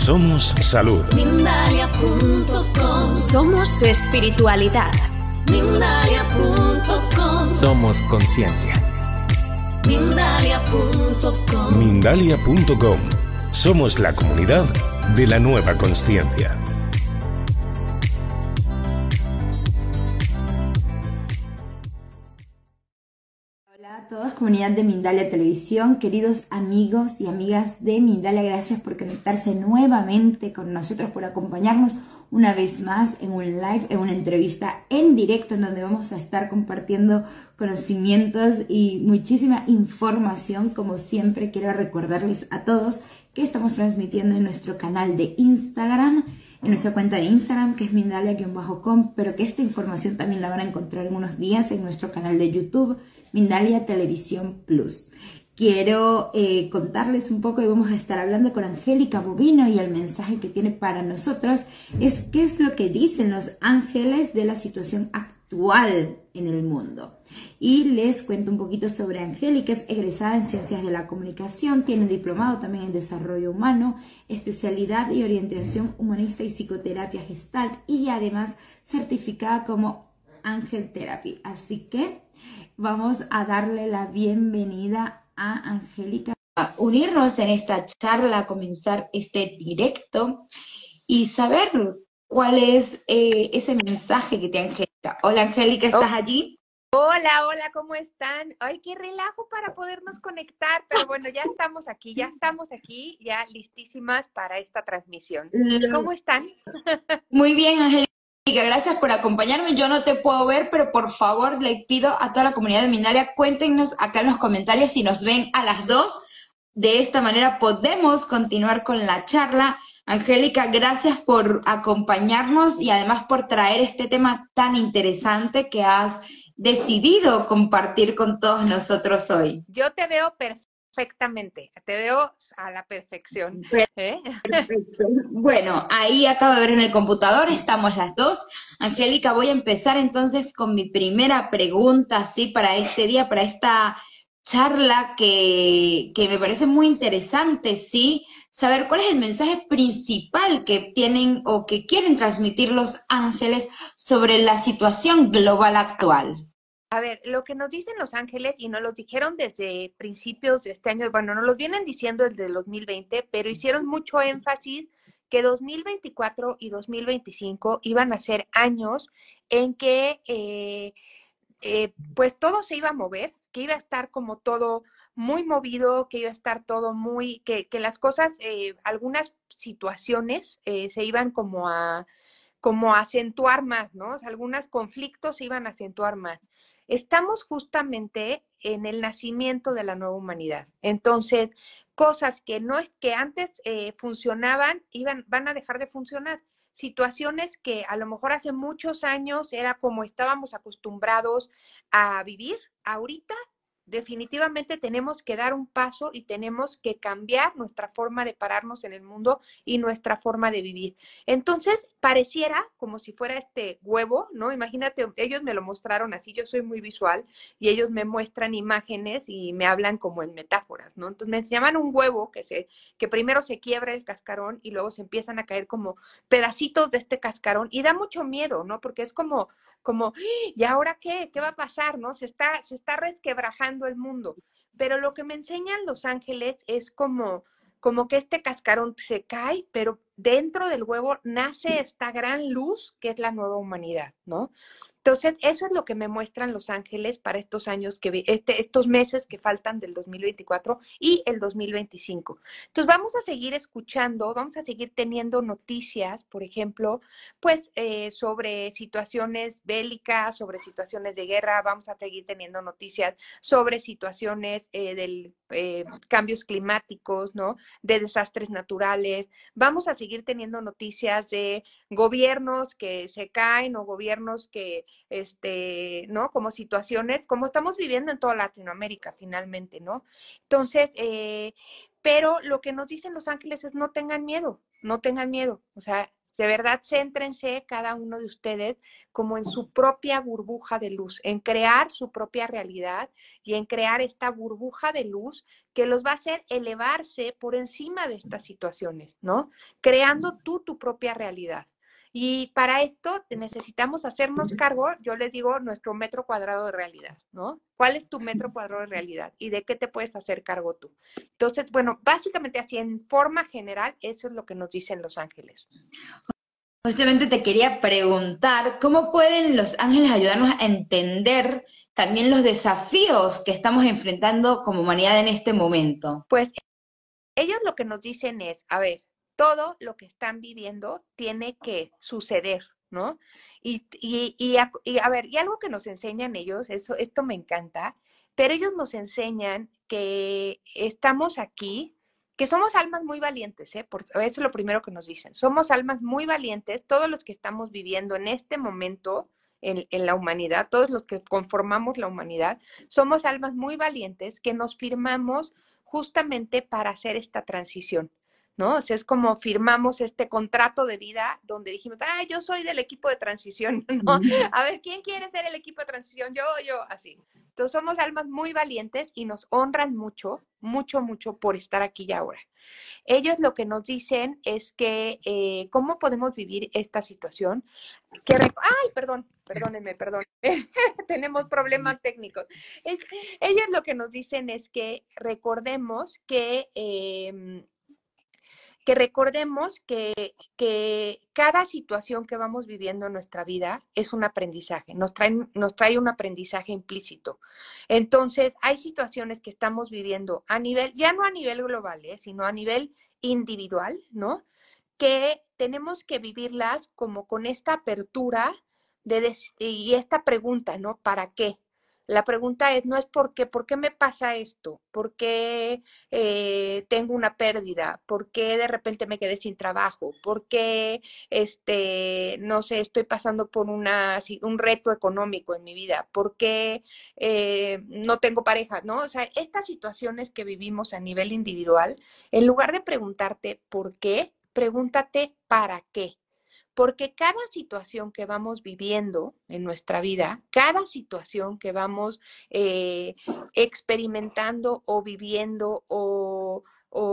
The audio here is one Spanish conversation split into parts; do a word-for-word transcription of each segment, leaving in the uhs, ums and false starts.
Somos salud. Mindalia punto com. Somos espiritualidad. Mindalia punto com. Somos conciencia. Mindalia punto com. Mindalia punto com. Somos la comunidad de la nueva consciencia. Hola a todos, comunidad de Mindalia Televisión, queridos amigos y amigas de Mindalia, gracias por conectarse nuevamente con nosotros, por acompañarnos una vez más en un live, en una entrevista en directo, en donde vamos a estar compartiendo conocimientos y muchísima información. Como siempre, quiero recordarles a todos que estamos transmitiendo en nuestro canal de Instagram, en nuestra cuenta de Instagram, que es Mindalia-com, pero que esta información también la van a encontrar en unos días en nuestro canal de YouTube, Mindalia Televisión Plus. Quiero eh, contarles un poco, y vamos a estar hablando con Angélica Bovino, y el mensaje que tiene para nosotros es qué es lo que dicen los ángeles de la situación actual en el mundo. Y les cuento un poquito sobre Angélica. Es egresada en Ciencias de la Comunicación, tiene un diplomado también en Desarrollo Humano, especialidad y orientación humanista y psicoterapia Gestalt, y además certificada como Ángel Therapy. Así que vamos a darle la bienvenida a Angélica, a unirnos en esta charla, a comenzar este directo y saber cuál es eh, ese mensaje que tiene Angélica. Hola Angélica, ¿estás oh. allí? Hola, hola, ¿cómo están? Ay, qué relajo para podernos conectar, pero bueno, ya estamos aquí, ya estamos aquí, ya listísimas para esta transmisión. ¿Cómo están? Muy bien, Angélica. Gracias por acompañarme. Yo no te puedo ver, pero por favor le pido a toda la comunidad de Mindalia, cuéntenos acá en los comentarios si nos ven a las dos. De esta manera podemos continuar con la charla. Angélica, gracias por acompañarnos y además por traer este tema tan interesante que has decidido compartir con todos nosotros hoy. Yo te veo perfectamente, te veo a la perfección. ¿Eh? Perfecto. Bueno, ahí acabo de ver en el computador, estamos las dos. Angélica, voy a empezar entonces con mi primera pregunta, ¿sí? Para este día, para esta charla que, que me parece muy interesante, ¿sí? Saber cuál es el mensaje principal que tienen o que quieren transmitir los ángeles sobre la situación global actual. A ver, lo que nos dicen los ángeles, y nos los dijeron desde principios de este año, bueno, nos los vienen diciendo desde el dos mil veinte, pero hicieron mucho énfasis que dos mil veinticuatro y dos mil veinticinco iban a ser años en que eh, eh, pues todo se iba a mover, que iba a estar como todo muy movido, que iba a estar todo muy, que, que las cosas, eh, algunas situaciones eh, se iban como a, como a acentuar más, ¿no? O sea, algunos conflictos se iban a acentuar más. Estamos justamente en el nacimiento de la nueva humanidad. Entonces, cosas que no es que antes eh, funcionaban, iban, van a dejar de funcionar. Situaciones que a lo mejor hace muchos años era como estábamos acostumbrados a vivir, ahorita definitivamente tenemos que dar un paso y tenemos que cambiar nuestra forma de pararnos en el mundo y nuestra forma de vivir. Entonces, pareciera como si fuera este huevo, ¿no? Imagínate, ellos me lo mostraron así, yo soy muy visual, y ellos me muestran imágenes y me hablan como en metáforas, ¿no? Entonces, me enseñaban un huevo que, se, que primero se quiebra el cascarón y luego se empiezan a caer como pedacitos de este cascarón, y da mucho miedo, ¿no? Porque es como, como ¿y ahora qué? ¿Qué va a pasar, no? Se está, se está resquebrajando el mundo. Pero lo que me enseñan los ángeles es como, como que este cascarón se cae, pero dentro del huevo nace esta gran luz que es la nueva humanidad, ¿no? Entonces, eso es lo que me muestran los ángeles para estos años, que este, estos meses que faltan del dos mil veinticuatro y el dos mil veinticinco. Entonces, vamos a seguir escuchando, vamos a seguir teniendo noticias, por ejemplo, pues eh, sobre situaciones bélicas, sobre situaciones de guerra, vamos a seguir teniendo noticias sobre situaciones eh, de eh, cambios climáticos, ¿no? De desastres naturales. Vamos a seguir teniendo noticias de gobiernos que se caen o gobiernos que este, ¿no? Como situaciones, como estamos viviendo en toda Latinoamérica finalmente, ¿no? Entonces, eh, pero lo que nos dicen los ángeles es no tengan miedo, no tengan miedo, o sea, De verdad, céntrense cada uno de ustedes como en su propia burbuja de luz, en crear su propia realidad y en crear esta burbuja de luz que los va a hacer elevarse por encima de estas situaciones, ¿no? Creando tú tu propia realidad. Y para esto necesitamos hacernos cargo, yo les digo, nuestro metro cuadrado de realidad, ¿no? ¿Cuál es tu metro cuadrado de realidad? ¿Y de qué te puedes hacer cargo tú? Entonces, bueno, básicamente así, en forma general, eso es lo que nos dicen los ángeles. Justamente te quería preguntar, ¿cómo pueden los ángeles ayudarnos a entender también los desafíos que estamos enfrentando como humanidad en este momento? Pues ellos lo que nos dicen es, a ver, todo lo que están viviendo tiene que suceder, ¿no? Y, y, y, a, y a ver, y algo que nos enseñan ellos, eso, esto me encanta, pero ellos nos enseñan que estamos aquí, que somos almas muy valientes, ¿eh? Por, eso es lo primero que nos dicen, somos almas muy valientes, todos los que estamos viviendo en este momento en, en la humanidad, todos los que conformamos la humanidad, somos almas muy valientes que nos firmamos justamente para hacer esta transición, ¿no? O sea, es como firmamos este contrato de vida donde dijimos, ah, yo soy del equipo de transición, ¿no? A ver, ¿quién quiere ser el equipo de transición? Yo, yo, así. Entonces somos almas muy valientes y nos honran mucho, mucho, mucho por estar aquí y ahora. Ellos lo que nos dicen es que, eh, ¿cómo podemos vivir esta situación? Que Ay, perdón, perdónenme, perdón. Tenemos problemas técnicos. Es, ellos lo que nos dicen es que recordemos que, eh, que recordemos que, que cada situación que vamos viviendo en nuestra vida es un aprendizaje, nos trae, nos trae un aprendizaje implícito. Entonces, hay situaciones que estamos viviendo a nivel, ya no a nivel global, ¿eh? Sino a nivel individual, ¿no? Que tenemos que vivirlas como con esta apertura de y esta pregunta, ¿no? ¿Para qué? La pregunta es, no es por qué, ¿por qué me pasa esto? ¿Por qué eh, tengo una pérdida? ¿Por qué de repente me quedé sin trabajo? ¿Por qué, este, no sé, estoy pasando por una, un reto económico en mi vida? ¿Por qué eh, no tengo pareja? ¿No? O sea, estas situaciones que vivimos a nivel individual, en lugar de preguntarte por qué, pregúntate para qué. Porque cada situación que vamos viviendo en nuestra vida, cada situación que vamos eh, experimentando o viviendo o,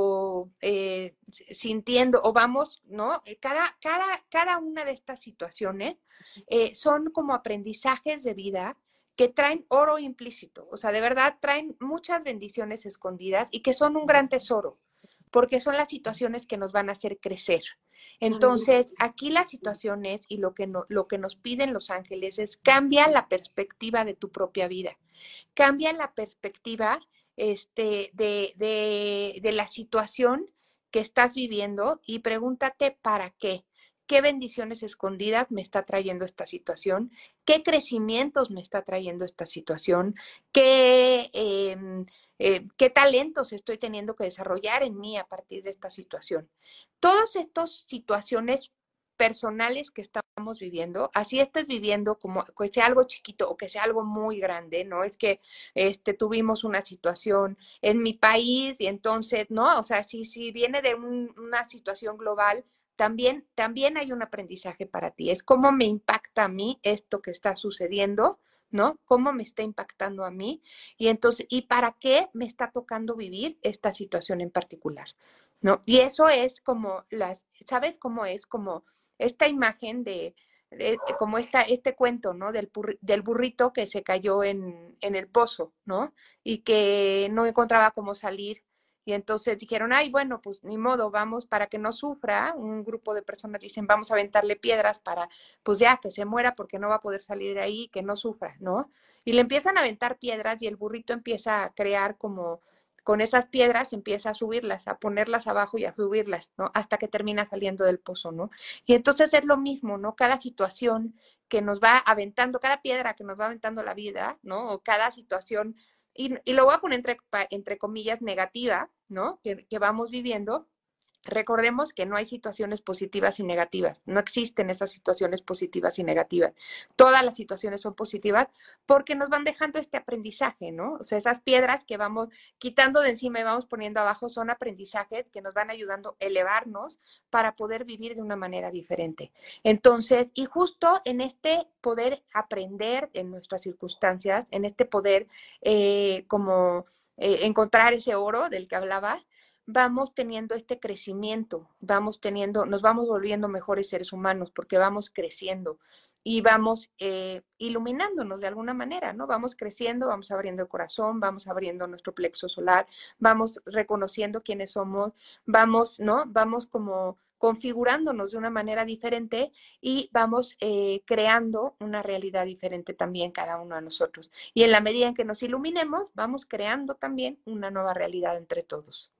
o eh, sintiendo o vamos, ¿no? Cada, cada, cada una de estas situaciones eh, son como aprendizajes de vida que traen oro implícito, o sea, de verdad traen muchas bendiciones escondidas y que son un gran tesoro, porque son las situaciones que nos van a hacer crecer. Entonces, aquí las situaciones y lo que, no, lo que nos piden los ángeles es cambia la perspectiva de tu propia vida, cambia la perspectiva este, de, de, de la situación que estás viviendo y pregúntate para qué. ¿Qué bendiciones escondidas me está trayendo esta situación? ¿Qué crecimientos me está trayendo esta situación? ¿Qué, eh, eh, qué talentos estoy teniendo que desarrollar en mí a partir de esta situación? Todas estas situaciones personales que estamos viviendo, así estés viviendo como que sea algo chiquito o que sea algo muy grande, ¿no? Es que este, tuvimos una situación en mi país y entonces, ¿no? O sea, si, si viene de un, una situación global, También, también hay un aprendizaje para ti. Es cómo me impacta a mí esto que está sucediendo, ¿no? Cómo me está impactando a mí y entonces, ¿y para qué me está tocando vivir esta situación en particular? ¿No? Y eso es como las, ¿sabes cómo es? Como esta imagen de, de como esta, este cuento, ¿no? Del, del burrito que se cayó en, en el pozo, ¿no? Y que no encontraba cómo salir. Y entonces dijeron, ay, bueno, pues ni modo, vamos, para que no sufra, un grupo de personas dicen, vamos a aventarle piedras para, pues ya, que se muera porque no va a poder salir de ahí, que no sufra, ¿no? Y le empiezan a aventar piedras y el burrito empieza a crear como, con esas piedras empieza a subirlas, a ponerlas abajo y a subirlas, ¿no? Hasta que termina saliendo del pozo, ¿no? Y entonces es lo mismo, ¿no? Cada situación que nos va aventando, cada piedra que nos va aventando la vida, ¿no? O cada situación, y, y lo voy a poner entre, entre comillas, negativa, ¿no? Que, que vamos viviendo, Recordemos que no hay situaciones positivas y negativas, no existen esas situaciones positivas y negativas. Todas las situaciones son positivas porque nos van dejando este aprendizaje, ¿no? O sea, esas piedras que vamos quitando de encima y vamos poniendo abajo son aprendizajes que nos van ayudando a elevarnos para poder vivir de una manera diferente. Entonces, y justo en este poder aprender en nuestras circunstancias, en este poder eh, como eh, encontrar ese oro del que hablaba, vamos teniendo este crecimiento, vamos teniendo, nos vamos volviendo mejores seres humanos porque vamos creciendo y vamos eh, iluminándonos de alguna manera, ¿no? Vamos creciendo, vamos abriendo el corazón, vamos abriendo nuestro plexo solar, vamos reconociendo quiénes somos, vamos, ¿no? Vamos como configurándonos de una manera diferente y vamos eh, creando una realidad diferente también cada uno de nosotros. Y en la medida en que nos iluminemos, vamos creando también una nueva realidad entre todos.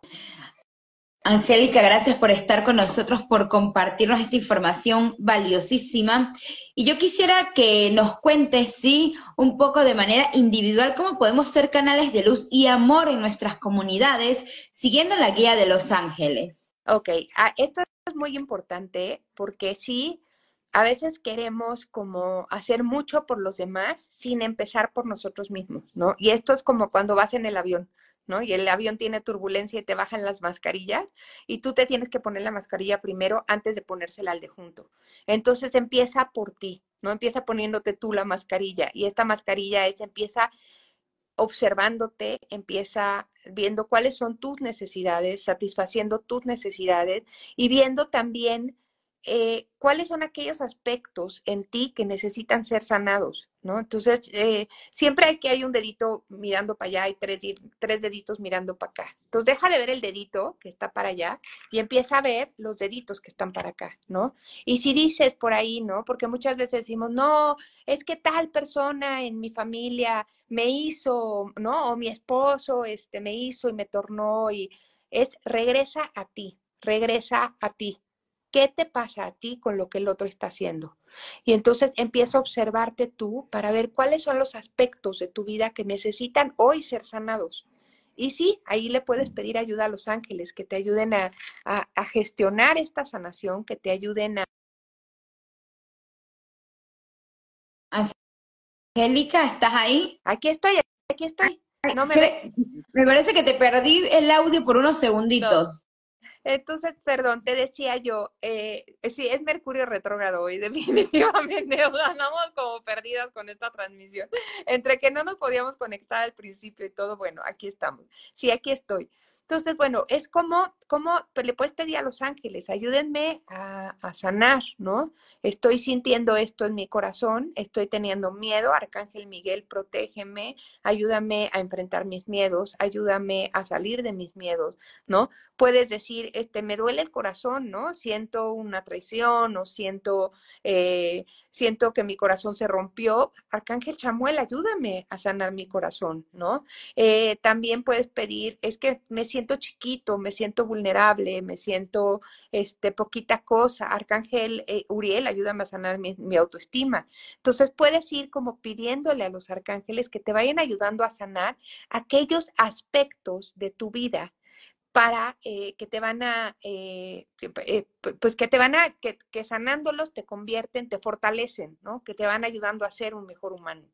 Angélica, gracias por estar con nosotros, por compartirnos esta información valiosísima. Y yo quisiera que nos cuentes, sí, un poco de manera individual, cómo podemos ser canales de luz y amor en nuestras comunidades, siguiendo la guía de los ángeles. Ok, ah, esto es muy importante porque sí, a veces queremos como hacer mucho por los demás sin empezar por nosotros mismos, ¿no? Y esto es como cuando vas en el avión, ¿no? Y el avión tiene turbulencia y te bajan las mascarillas y tú te tienes que poner la mascarilla primero antes de ponérsela al de junto. Entonces empieza por ti, ¿no? Empieza poniéndote tú la mascarilla y esta mascarilla es, empieza observándote, empieza viendo cuáles son tus necesidades, satisfaciendo tus necesidades y viendo también eh, cuáles son aquellos aspectos en ti que necesitan ser sanados, ¿no? Entonces, eh, siempre hay que hay un dedito mirando para allá y tres, tres deditos mirando para acá. Entonces, deja de ver el dedito que está para allá y empieza a ver los deditos que están para acá, ¿no? Y si dices por ahí, ¿no? Porque muchas veces decimos, no, es que tal persona en mi familia me hizo, ¿no? O mi esposo este, me hizo y me tornó y es, regresa a ti, regresa a ti. ¿Qué te pasa a ti con lo que el otro está haciendo? Y entonces empieza a observarte tú para ver cuáles son los aspectos de tu vida que necesitan hoy ser sanados. Y sí, ahí le puedes pedir ayuda a los ángeles, que te ayuden a, a, a gestionar esta sanación, que te ayuden a... Angélica, ¿estás ahí? Aquí estoy, aquí estoy. ¿No me ves? Me parece que te perdí el audio por unos segunditos. No. Entonces, perdón, te decía yo, eh, sí, es Mercurio retrógrado y definitivamente andamos como perdidas con esta transmisión. Entre que no nos podíamos conectar al principio y todo, bueno, aquí estamos. Sí, aquí estoy. Entonces, bueno, es como, como pues, le puedes pedir a los ángeles, ayúdenme a, a sanar, ¿no? Estoy sintiendo esto en mi corazón, estoy teniendo miedo, Arcángel Miguel, protégeme, ayúdame a enfrentar mis miedos, ayúdame a salir de mis miedos, ¿no? Puedes decir, este, me duele el corazón, ¿no? Siento una traición o siento, eh, siento que mi corazón se rompió. Arcángel Chamuel, ayúdame a sanar mi corazón, ¿no? Eh, también puedes pedir, es que me siento chiquito, me siento vulnerable, me siento este, poquita cosa. Arcángel eh, Uriel, ayúdame a sanar mi, mi autoestima. Entonces puedes ir como pidiéndole a los arcángeles que te vayan ayudando a sanar aquellos aspectos de tu vida para eh, que te van a, eh, eh, pues que te van a, que, que sanándolos te convierten, te fortalecen, ¿no? Que te van ayudando a ser un mejor humano.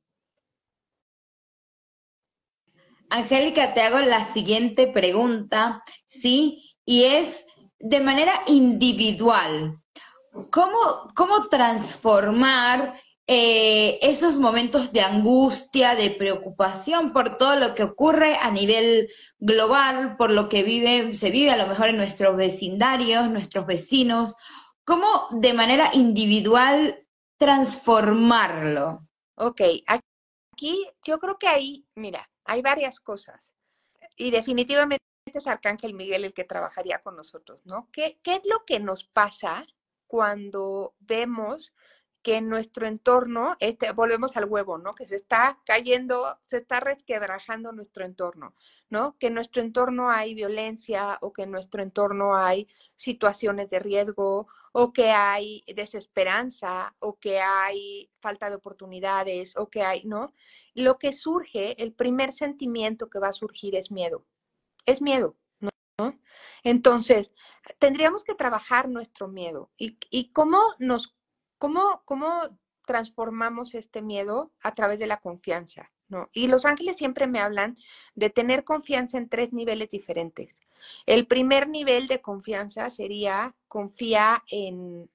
Angélica, te hago la siguiente pregunta, ¿sí? Y es de manera individual. ¿Cómo, cómo transformar eh, esos momentos de angustia, de preocupación por todo lo que ocurre a nivel global, por lo que vive, se vive a lo mejor en nuestros vecindarios, nuestros vecinos? ¿Cómo de manera individual transformarlo? Ok, aquí yo creo que ahí, mira, hay varias cosas y definitivamente es Arcángel Miguel el que trabajaría con nosotros, ¿no? ¿Qué, qué es lo que nos pasa cuando vemos que en nuestro entorno, este, volvemos al huevo, ¿no? Que se está cayendo, se está resquebrajando nuestro entorno, ¿no? Que en nuestro entorno hay violencia o que en nuestro entorno hay situaciones de riesgo o que hay desesperanza o que hay falta de oportunidades o que hay, ¿no? Lo que surge, el primer sentimiento que va a surgir es miedo. Es miedo, ¿no? Entonces, tendríamos que trabajar nuestro miedo. ¿Y, y cómo nos, cómo, cómo transformamos este miedo? A través de la confianza, ¿no? Y los ángeles siempre me hablan de tener confianza en tres niveles diferentes. El primer nivel de confianza sería confía en...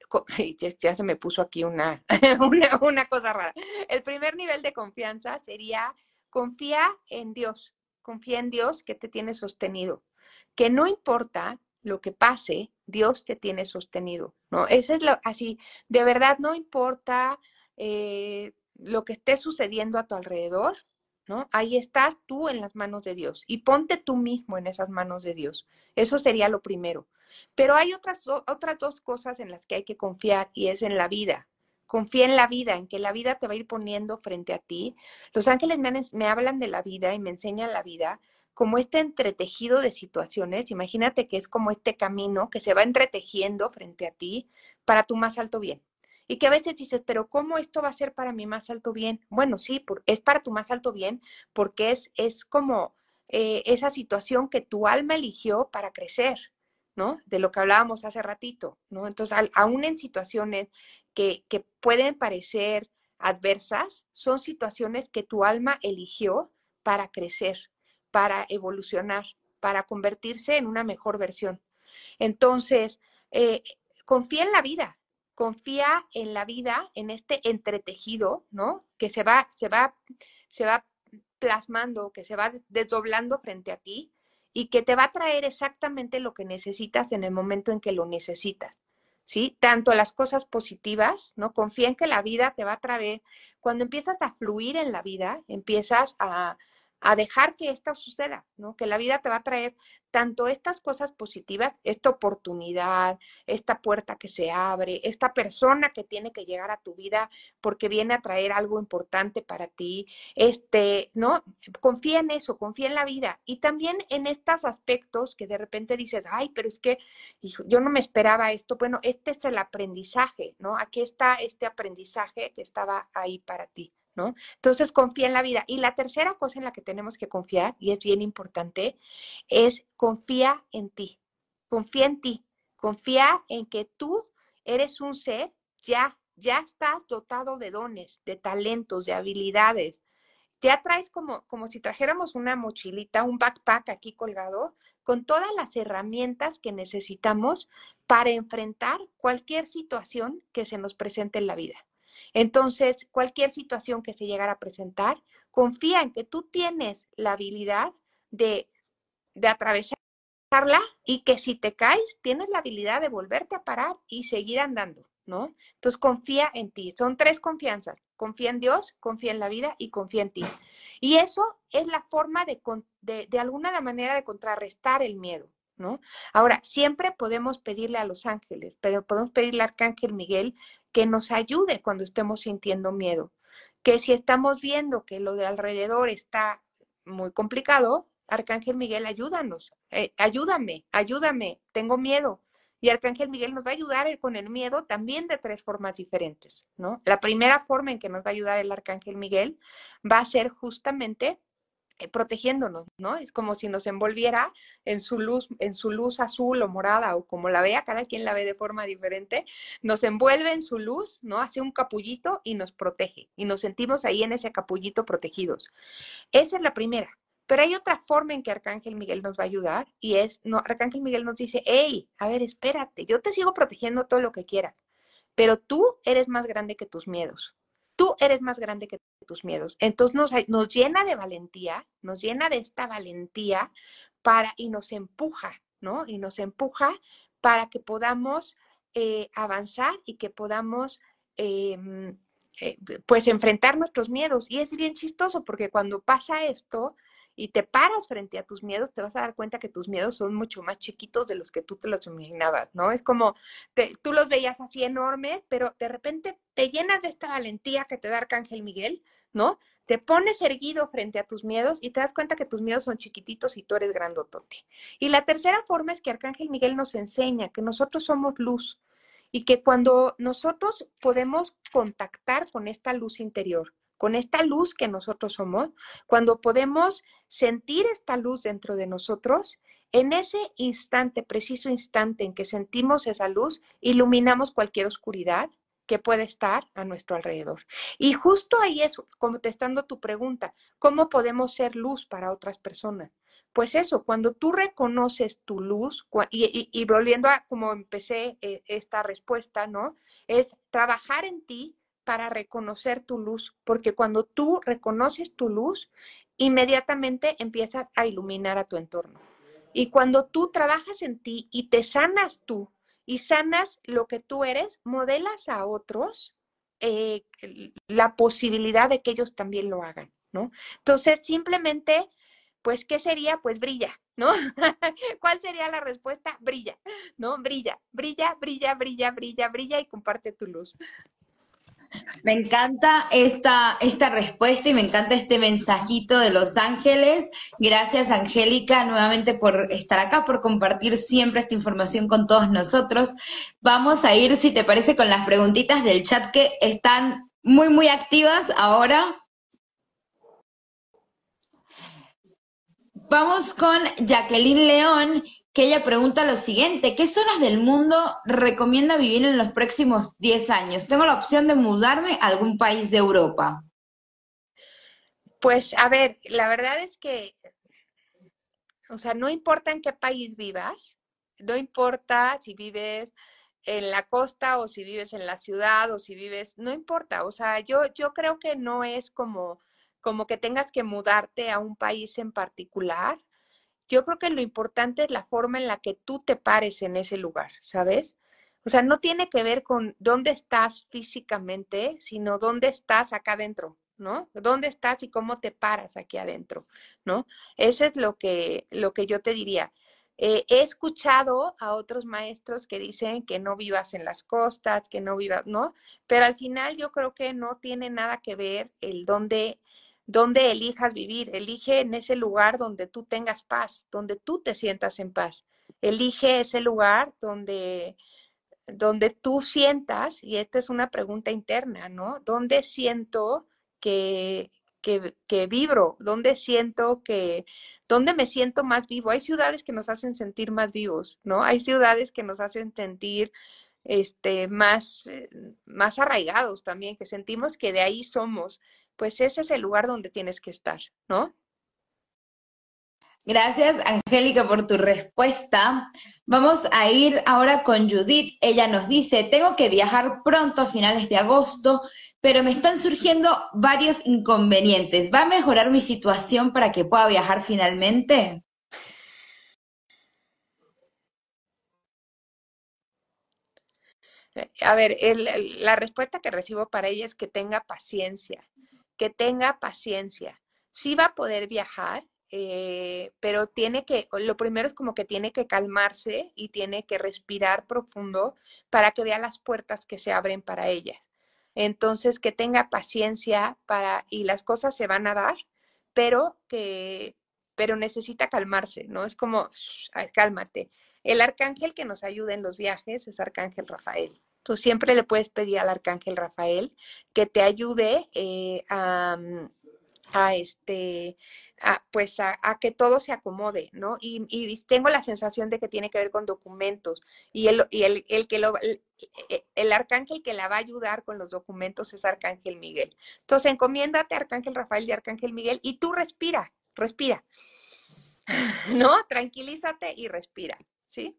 Ya, ya se me puso aquí una, una, una cosa rara. El primer nivel de confianza sería confía en Dios. Confía en Dios que te tiene sostenido. Que no importa lo que pase, Dios te tiene sostenido, ¿no? Ese es lo, así, de verdad no importa eh, lo que esté sucediendo a tu alrededor, ¿no? Ahí estás tú en las manos de Dios y ponte tú mismo en esas manos de Dios. Eso sería lo primero. Pero hay otras, otras dos cosas en las que hay que confiar y es en la vida. Confía en la vida, en que la vida te va a ir poniendo frente a ti. Los ángeles me, han, me hablan de la vida y me enseñan la vida como este entretejido de situaciones. Imagínate que es como este camino que se va entretejiendo frente a ti para tu más alto bien. Y que a veces dices, pero ¿cómo esto va a ser para mi más alto bien? Bueno, sí, por, es para tu más alto bien porque es, es como eh, esa situación que tu alma eligió para crecer, ¿no? De lo que hablábamos hace ratito, ¿no? Entonces, al, aún en situaciones que, que pueden parecer adversas, son situaciones que tu alma eligió para crecer, para evolucionar, para convertirse en una mejor versión. Entonces, eh, confía en la vida, confía en la vida, en este entretejido, ¿no? Que se va, se va, se va plasmando, que se va desdoblando frente a ti y que te va a traer exactamente lo que necesitas en el momento en que lo necesitas, ¿sí? Tanto las cosas positivas, ¿no? Confía en que la vida te va a traer, cuando empiezas a fluir en la vida, empiezas a, a dejar que esto suceda, ¿no? Que la vida te va a traer tanto estas cosas positivas, esta oportunidad, esta puerta que se abre, esta persona que tiene que llegar a tu vida porque viene a traer algo importante para ti, este, ¿no? Confía en eso, confía en la vida y también en estos aspectos que de repente dices, ay, pero es que hijo, yo no me esperaba esto. Bueno, este es el aprendizaje, ¿no? Aquí está este aprendizaje que estaba ahí para ti, ¿no? Entonces confía en la vida. Y la tercera cosa en la que tenemos que confiar, y es bien importante, es confía en ti. Confía en ti. Confía en que tú eres un ser, ya, ya estás dotado de dones, de talentos, de habilidades. Ya traes como, como si trajéramos una mochilita, un backpack aquí colgado, con todas las herramientas que necesitamos para enfrentar cualquier situación que se nos presente en la vida. Entonces, cualquier situación que se llegara a presentar, confía en que tú tienes la habilidad de, de atravesarla y que si te caes, tienes la habilidad de volverte a parar y seguir andando, ¿no? Entonces, confía en ti. Son tres confianzas. Confía en Dios, confía en la vida y confía en ti. Y eso es la forma de, de, de alguna manera de contrarrestar el miedo, ¿no? Ahora, siempre podemos pedirle a los ángeles, pero podemos pedirle al arcángel Miguel que nos ayude cuando estemos sintiendo miedo. Que si estamos viendo que lo de alrededor está muy complicado, arcángel Miguel, ayúdanos, eh, ayúdame, ayúdame, tengo miedo. Y arcángel Miguel nos va a ayudar con el miedo también de tres formas diferentes, ¿no? La primera forma en que nos va a ayudar el arcángel Miguel va a ser justamente eh, protegiéndonos, ¿no? Es como si nos envolviera en su luz, en su luz azul o morada o como la vea, cada quien la ve de forma diferente, nos envuelve en su luz, ¿no? Hace un capullito y nos protege y nos sentimos ahí en ese capullito protegidos. Esa es la primera. Pero hay otra forma en que Arcángel Miguel nos va a ayudar y es, no, Arcángel Miguel nos dice, hey, a ver, espérate, yo te sigo protegiendo todo lo que quieras, pero tú eres más grande que tus miedos. Tú eres más grande que tus miedos. Entonces nos, nos llena de valentía, nos llena de esta valentía para, y nos empuja, ¿no? Y nos empuja para que podamos eh, avanzar y que podamos... Eh, eh, pues enfrentar nuestros miedos. Y es bien chistoso porque cuando pasa esto y te paras frente a tus miedos, te vas a dar cuenta que tus miedos son mucho más chiquitos de los que tú te los imaginabas, ¿no? Es como, te, tú los veías así enormes, pero de repente te llenas de esta valentía que te da Arcángel Miguel, ¿no? Te pones erguido frente a tus miedos y te das cuenta que tus miedos son chiquititos y tú eres grandotote. Y la tercera forma es que Arcángel Miguel nos enseña que nosotros somos luz y que cuando nosotros podemos contactar con esta luz interior, con esta luz que nosotros somos, cuando podemos sentir esta luz dentro de nosotros, En ese instante, preciso instante en que sentimos esa luz, iluminamos cualquier oscuridad que puede estar a nuestro alrededor. Y justo ahí es contestando tu pregunta, ¿cómo podemos ser luz para otras personas? Pues eso, cuando tú reconoces tu luz, y, y, y volviendo a como empecé eh, esta respuesta, ¿no? Es trabajar en ti para reconocer tu luz, porque cuando tú reconoces tu luz, inmediatamente empiezas a iluminar a tu entorno. Y cuando tú trabajas en ti y te sanas tú, y sanas lo que tú eres, modelas a otros eh, la posibilidad de que ellos también lo hagan, ¿no? Entonces, simplemente, pues, ¿qué sería? Pues brilla, ¿no? ¿Cuál sería la respuesta? Brilla, ¿no? Brilla, brilla, brilla, brilla, brilla, brilla y comparte tu luz. Me encanta esta, esta respuesta y me encanta este mensajito de Los Ángeles. Gracias, Angélica, nuevamente por estar acá, por compartir siempre esta información con todos nosotros. Vamos a ir, si te parece, con las preguntitas del chat que están muy, muy activas ahora. Vamos con Jacqueline León, que ella pregunta lo siguiente: ¿qué zonas del mundo recomienda vivir en los próximos diez años? Tengo la opción de mudarme a algún país de Europa. Pues, a ver, la verdad es que, o sea, no importa en qué país vivas, no importa si vives en la costa o si vives en la ciudad o si vives, no importa, o sea, yo, yo creo que no es como, como que tengas que mudarte a un país en particular. Yo creo que lo importante es la forma en la que tú te pares en ese lugar, ¿sabes? O sea, no tiene que ver con dónde estás físicamente, sino dónde estás acá adentro, ¿no? ¿Dónde estás y cómo te paras aquí adentro, ¿no? Eso es lo que, lo que yo te diría. Eh, he escuchado a otros maestros que dicen que no vivas en las costas, que no vivas, ¿no? Pero al final yo creo que no tiene nada que ver el dónde donde elijas vivir. Elige en ese lugar donde tú tengas paz, donde tú te sientas en paz. Elige ese lugar donde, donde tú sientas, y esta es una pregunta interna, ¿no? ¿Dónde siento que, que, que vibro? ¿Dónde siento que, dónde me siento más vivo? Hay ciudades que nos hacen sentir más vivos, ¿no? Hay ciudades que nos hacen sentir este, más, eh, más arraigados también, que sentimos que de ahí somos. Pues ese es el lugar donde tienes que estar, ¿no? Gracias, Angélica, por tu respuesta. Vamos a ir ahora con Judith. Ella nos dice: tengo que viajar pronto a finales de agosto, pero me están surgiendo varios inconvenientes. ¿Va a mejorar mi situación para que pueda viajar finalmente? A ver, el, el, la respuesta que recibo para ella es que tenga paciencia, que tenga paciencia. Sí va a poder viajar, eh, pero tiene que, lo primero es como que tiene que calmarse y tiene que respirar profundo para que vea las puertas que se abren para ellas. Entonces, que tenga paciencia para, y las cosas se van a dar, pero que, pero necesita calmarse, ¿no? Es como, shh, cálmate. El arcángel que nos ayuda en los viajes es Arcángel Rafael. Tú siempre le puedes pedir al Arcángel Rafael que te ayude eh, a, a, este, a, pues a, a que todo se acomode, ¿no? Y, y tengo la sensación de que tiene que ver con documentos. Y el, y el, el que lo, el, el arcángel que la va a ayudar con los documentos es Arcángel Miguel. Entonces, encomiéndate a Arcángel Rafael y Arcángel Miguel y tú respira, respira. ¿No? Tranquilízate y respira, ¿sí?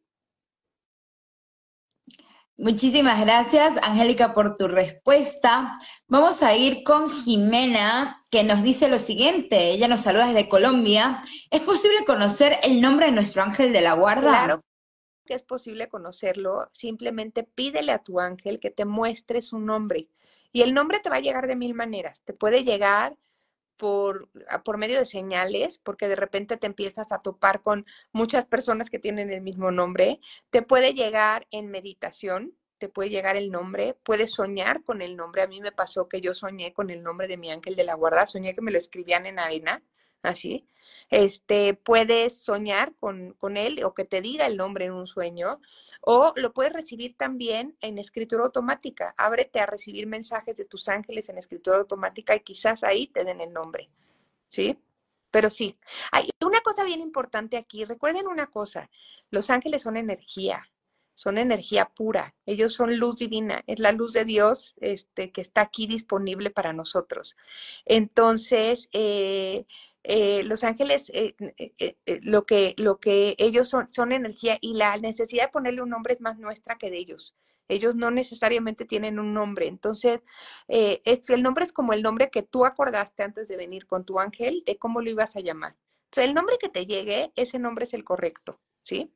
Muchísimas gracias, Angélica, por tu respuesta. Vamos a ir con Jimena, que nos dice lo siguiente. Ella nos saluda desde Colombia. ¿Es posible conocer el nombre de nuestro ángel de la guarda? Claro que es posible conocerlo. Simplemente pídele a tu ángel que te muestre su nombre. Y el nombre te va a llegar de mil maneras. Te puede llegar Por, por medio de señales, porque de repente te empiezas a topar con muchas personas que tienen el mismo nombre. Te puede llegar en meditación, te puede llegar el nombre, puedes soñar con el nombre. A mí me pasó que yo soñé con el nombre de mi ángel de la guarda, soñé que me lo escribían en arena, así. Este, puedes soñar con, con él o que te diga el nombre en un sueño, o lo puedes recibir también en escritura automática. Ábrete a recibir mensajes de tus ángeles en escritura automática y quizás ahí te den el nombre, ¿sí? Pero sí, hay una una cosa bien importante aquí, recuerden una cosa, los ángeles son energía, son energía pura, ellos son luz divina, es la luz de Dios este, que está aquí disponible para nosotros. Entonces, eh, eh, los ángeles, eh, eh, eh, lo, que, lo que ellos son, son energía y la necesidad de ponerle un nombre es más nuestra que de ellos. Ellos no necesariamente tienen un nombre. Entonces, eh, es, el nombre es como el nombre que tú acordaste antes de venir con tu ángel de cómo lo ibas a llamar. Entonces, el nombre que te llegue, ese nombre es el correcto, ¿sí?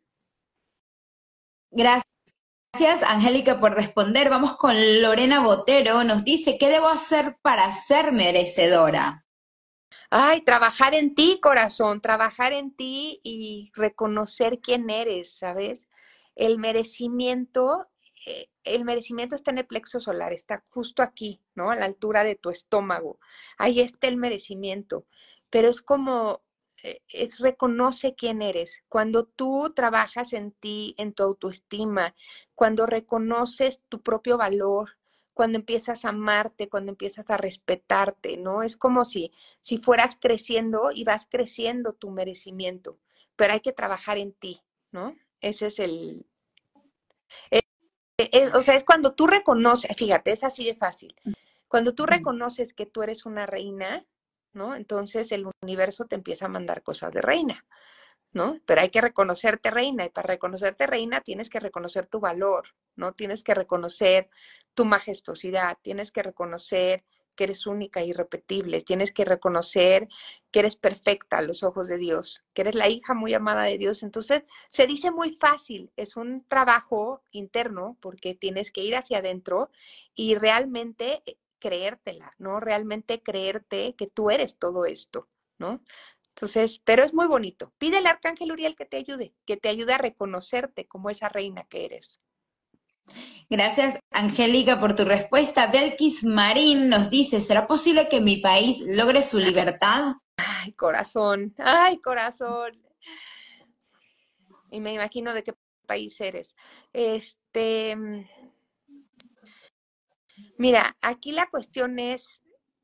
Gracias, Angélica, por responder. Vamos con Lorena Botero. Nos dice, ¿qué debo hacer para ser merecedora? Ay, trabajar en ti, corazón, trabajar en ti y reconocer quién eres, ¿sabes? El merecimiento, eh, el merecimiento está en el plexo solar, está justo aquí, ¿no? A la altura de tu estómago. Ahí está el merecimiento, pero es como, eh, es reconoce quién eres. Cuando tú trabajas en ti, en tu autoestima, cuando reconoces tu propio valor, cuando empiezas a amarte, cuando empiezas a respetarte, ¿no? Es como si, si fueras creciendo y vas creciendo tu merecimiento, pero hay que trabajar en ti, ¿no? Ese es el... eh, eh, o sea, es cuando tú reconoces, fíjate, es así de fácil. Cuando tú reconoces que tú eres una reina, ¿no? Entonces el universo te empieza a mandar cosas de reina, ¿no? Pero hay que reconocerte reina, y para reconocerte reina tienes que reconocer tu valor, ¿no? Tienes que reconocer tu majestuosidad, tienes que reconocer que eres única e irrepetible, tienes que reconocer que eres perfecta a los ojos de Dios, que eres la hija muy amada de Dios. Entonces, se dice muy fácil, es un trabajo interno porque tienes que ir hacia adentro y realmente creértela, ¿no? Realmente creerte que tú eres todo esto, ¿no? Entonces, pero es muy bonito. Pide al arcángel Uriel que te ayude, que te ayude a reconocerte como esa reina que eres. Gracias, Angélica, por tu respuesta. Belkis Marín nos dice, ¿será posible que mi país logre su libertad? Ay, corazón, ay, corazón. Y me imagino de qué país eres. Este, mira, aquí la cuestión es,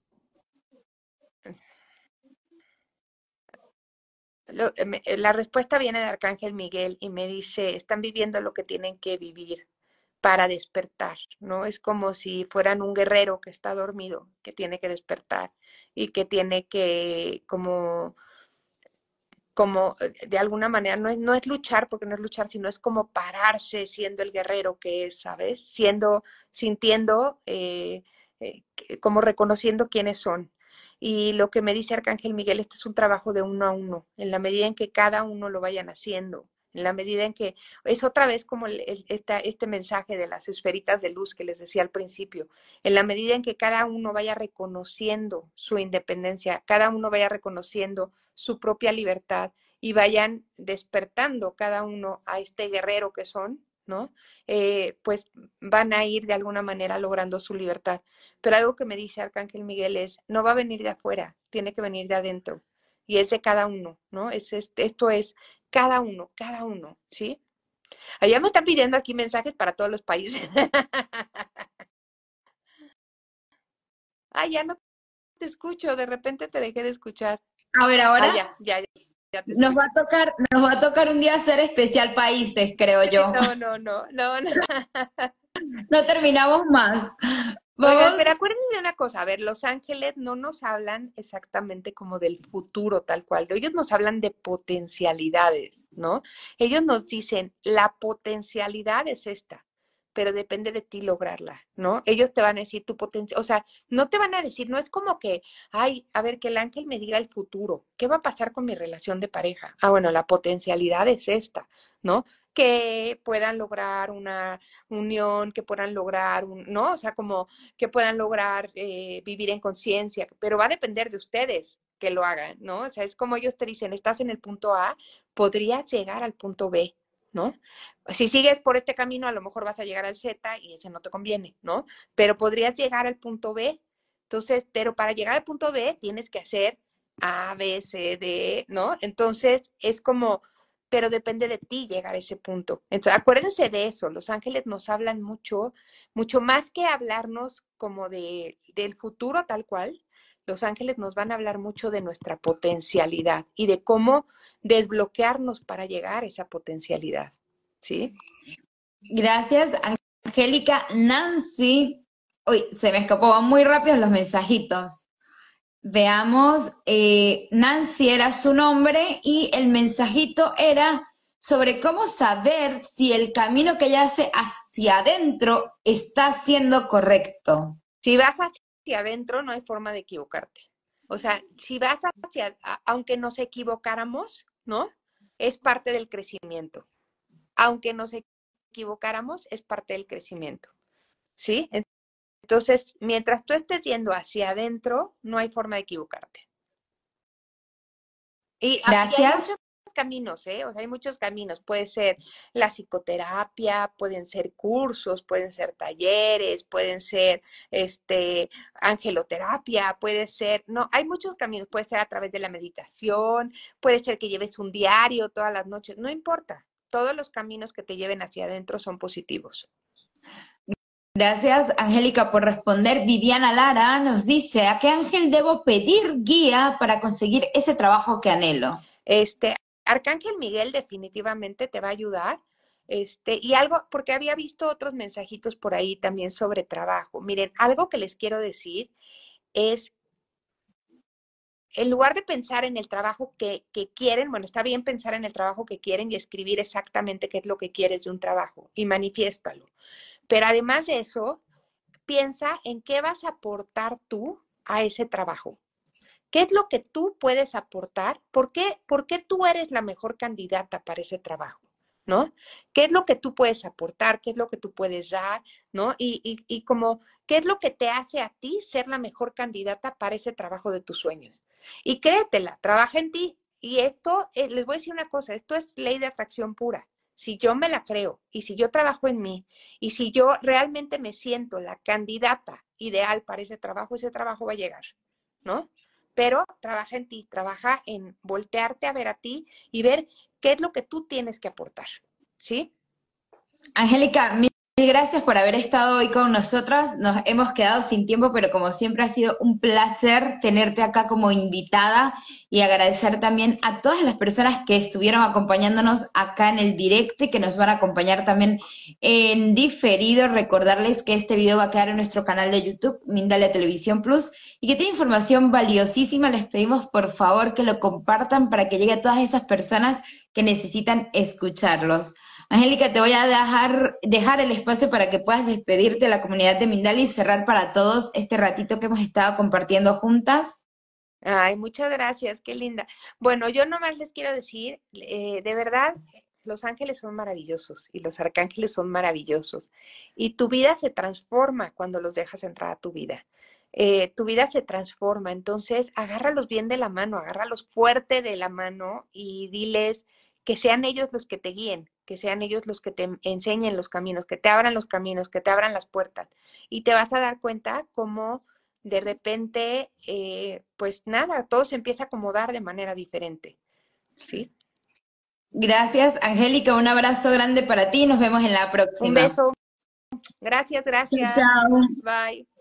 Lo, me, la respuesta viene de Arcángel Miguel y me dice, están viviendo lo que tienen que vivir para despertar, ¿no? Es como si fueran un guerrero que está dormido, que tiene que despertar y que tiene que como, como de alguna manera, no es, no es luchar, porque no es luchar, sino es como pararse siendo el guerrero que es, ¿sabes? Siendo, sintiendo, eh, eh, como reconociendo quiénes son. Y lo que me dice Arcángel Miguel, este es un trabajo de uno a uno, en la medida en que cada uno lo vayan haciendo, en la medida en que, es otra vez como el, el, esta, este mensaje de las esferitas de luz que les decía al principio, en la medida en que cada uno vaya reconociendo su independencia, cada uno vaya reconociendo su propia libertad y vayan despertando cada uno a este guerrero que son, ¿no? Eh, pues van a ir de alguna manera logrando su libertad. Pero algo que me dice Arcángel Miguel es, no va a venir de afuera, tiene que venir de adentro. Y es de cada uno, ¿no? Es, es, esto es cada uno, cada uno, ¿sí? Allá me están pidiendo aquí mensajes para todos los países. Ah, ya no te escucho, de repente te dejé de escuchar. A ver, ahora ah, ya, ya, ya. Nos va a tocar, nos va a tocar un día hacer especial países, creo yo. No, no, no, no, no. No terminamos más. Oigan, pero acuérdense de una cosa, a ver, los ángeles no nos hablan exactamente como del futuro tal cual, ellos nos hablan de potencialidades, ¿no? Ellos nos dicen, la potencialidad es esta, pero depende de ti lograrla, ¿no? Ellos te van a decir tu potencia, o sea, no te van a decir, no es como que, ay, a ver, que el ángel me diga el futuro, ¿qué va a pasar con mi relación de pareja? Ah, bueno, la potencialidad es esta, ¿no? Que puedan lograr una unión, que puedan lograr, un, ¿no? O sea, como que puedan lograr eh, vivir en conciencia, pero va a depender de ustedes que lo hagan, ¿no? O sea, es como ellos te dicen, estás en el punto A, podrías llegar al punto B, ¿no? Si sigues por este camino, a lo mejor vas a llegar al Z y ese no te conviene, ¿no? Pero podrías llegar al punto B. Entonces, pero para llegar al punto B tienes que hacer A, B, C, D, ¿no? Entonces, es como, pero depende de ti llegar a ese punto. Entonces, acuérdense de eso, los ángeles nos hablan mucho, mucho más que hablarnos como de, del futuro tal cual, los ángeles nos van a hablar mucho de nuestra potencialidad y de cómo desbloquearnos para llegar a esa potencialidad, ¿sí? Gracias, Angélica. Nancy, uy, se me escapó, van muy rápidos los mensajitos. Veamos, eh, Nancy era su nombre y el mensajito era sobre cómo saber si el camino que ella hace hacia adentro está siendo correcto. Si vas hacia adentro, no hay forma de equivocarte. O sea, si vas hacia, aunque nos equivocáramos, ¿no? Es parte del crecimiento. Aunque nos equivocáramos, es parte del crecimiento, ¿sí? Entonces, mientras tú estés yendo hacia adentro, no hay forma de equivocarte. Y, Gracias. Y hay muchos caminos, ¿eh? O sea, hay muchos caminos. Puede ser la psicoterapia, pueden ser cursos, pueden ser talleres, pueden ser este, angeloterapia, puede ser, no, hay muchos caminos. Puede ser a través de la meditación, puede ser que lleves un diario todas las noches, no importa. Todos los caminos que te lleven hacia adentro son positivos. Gracias, Angélica, por responder. Viviana Lara nos dice, ¿a qué ángel debo pedir guía para conseguir ese trabajo que anhelo? Este, Arcángel Miguel definitivamente te va a ayudar. Este, y algo, porque había visto otros mensajitos por ahí también sobre trabajo. Miren, algo que les quiero decir es, en lugar de pensar en el trabajo que, que quieren, bueno, está bien pensar en el trabajo que quieren y escribir exactamente qué es lo que quieres de un trabajo y manifiéstalo. Pero además de eso, piensa en qué vas a aportar tú a ese trabajo. ¿Qué es lo que tú puedes aportar? ¿Por qué, por qué tú eres la mejor candidata para ese trabajo? ¿No? ¿Qué es lo que tú puedes aportar? ¿Qué es lo que tú puedes dar? ¿No? Y, y, y como, ¿qué es lo que te hace a ti ser la mejor candidata para ese trabajo de tus sueños? Y créetela, trabaja en ti. Y esto, eh, les voy a decir una cosa, esto es ley de atracción pura. Si yo me la creo y si yo trabajo en mí y si yo realmente me siento la candidata ideal para ese trabajo, ese trabajo va a llegar, ¿no? Pero trabaja en ti, trabaja en voltearte a ver a ti y ver qué es lo que tú tienes que aportar, ¿sí? Angélica, mil gracias por haber estado hoy con nosotras. Nos hemos quedado sin tiempo, pero como siempre ha sido un placer tenerte acá como invitada y agradecer también a todas las personas que estuvieron acompañándonos acá en el directo y que nos van a acompañar también en diferido. Recordarles que este video va a quedar en nuestro canal de YouTube, Mindalia Televisión Plus, y que tiene información valiosísima. Les pedimos por favor que lo compartan para que llegue a todas esas personas que necesitan escucharlos. Angélica, te voy a dejar, dejar el espacio para que puedas despedirte de la comunidad de Mindalia y cerrar para todos este ratito que hemos estado compartiendo juntas. Ay, muchas gracias, qué linda. Bueno, yo nomás les quiero decir, eh, de verdad, los ángeles son maravillosos y los arcángeles son maravillosos. Y tu vida se transforma cuando los dejas entrar a tu vida. Eh, tu vida se transforma, entonces agárralos bien de la mano, agárralos fuerte de la mano y diles que sean ellos los que te guíen, que sean ellos los que te enseñen los caminos, que te abran los caminos, que te abran las puertas. Y te vas a dar cuenta cómo de repente, eh, pues nada, todo se empieza a acomodar de manera diferente, ¿sí? Gracias, Angélica, un abrazo grande para ti, nos vemos en la próxima. Un beso. Gracias, gracias. Chao. Bye.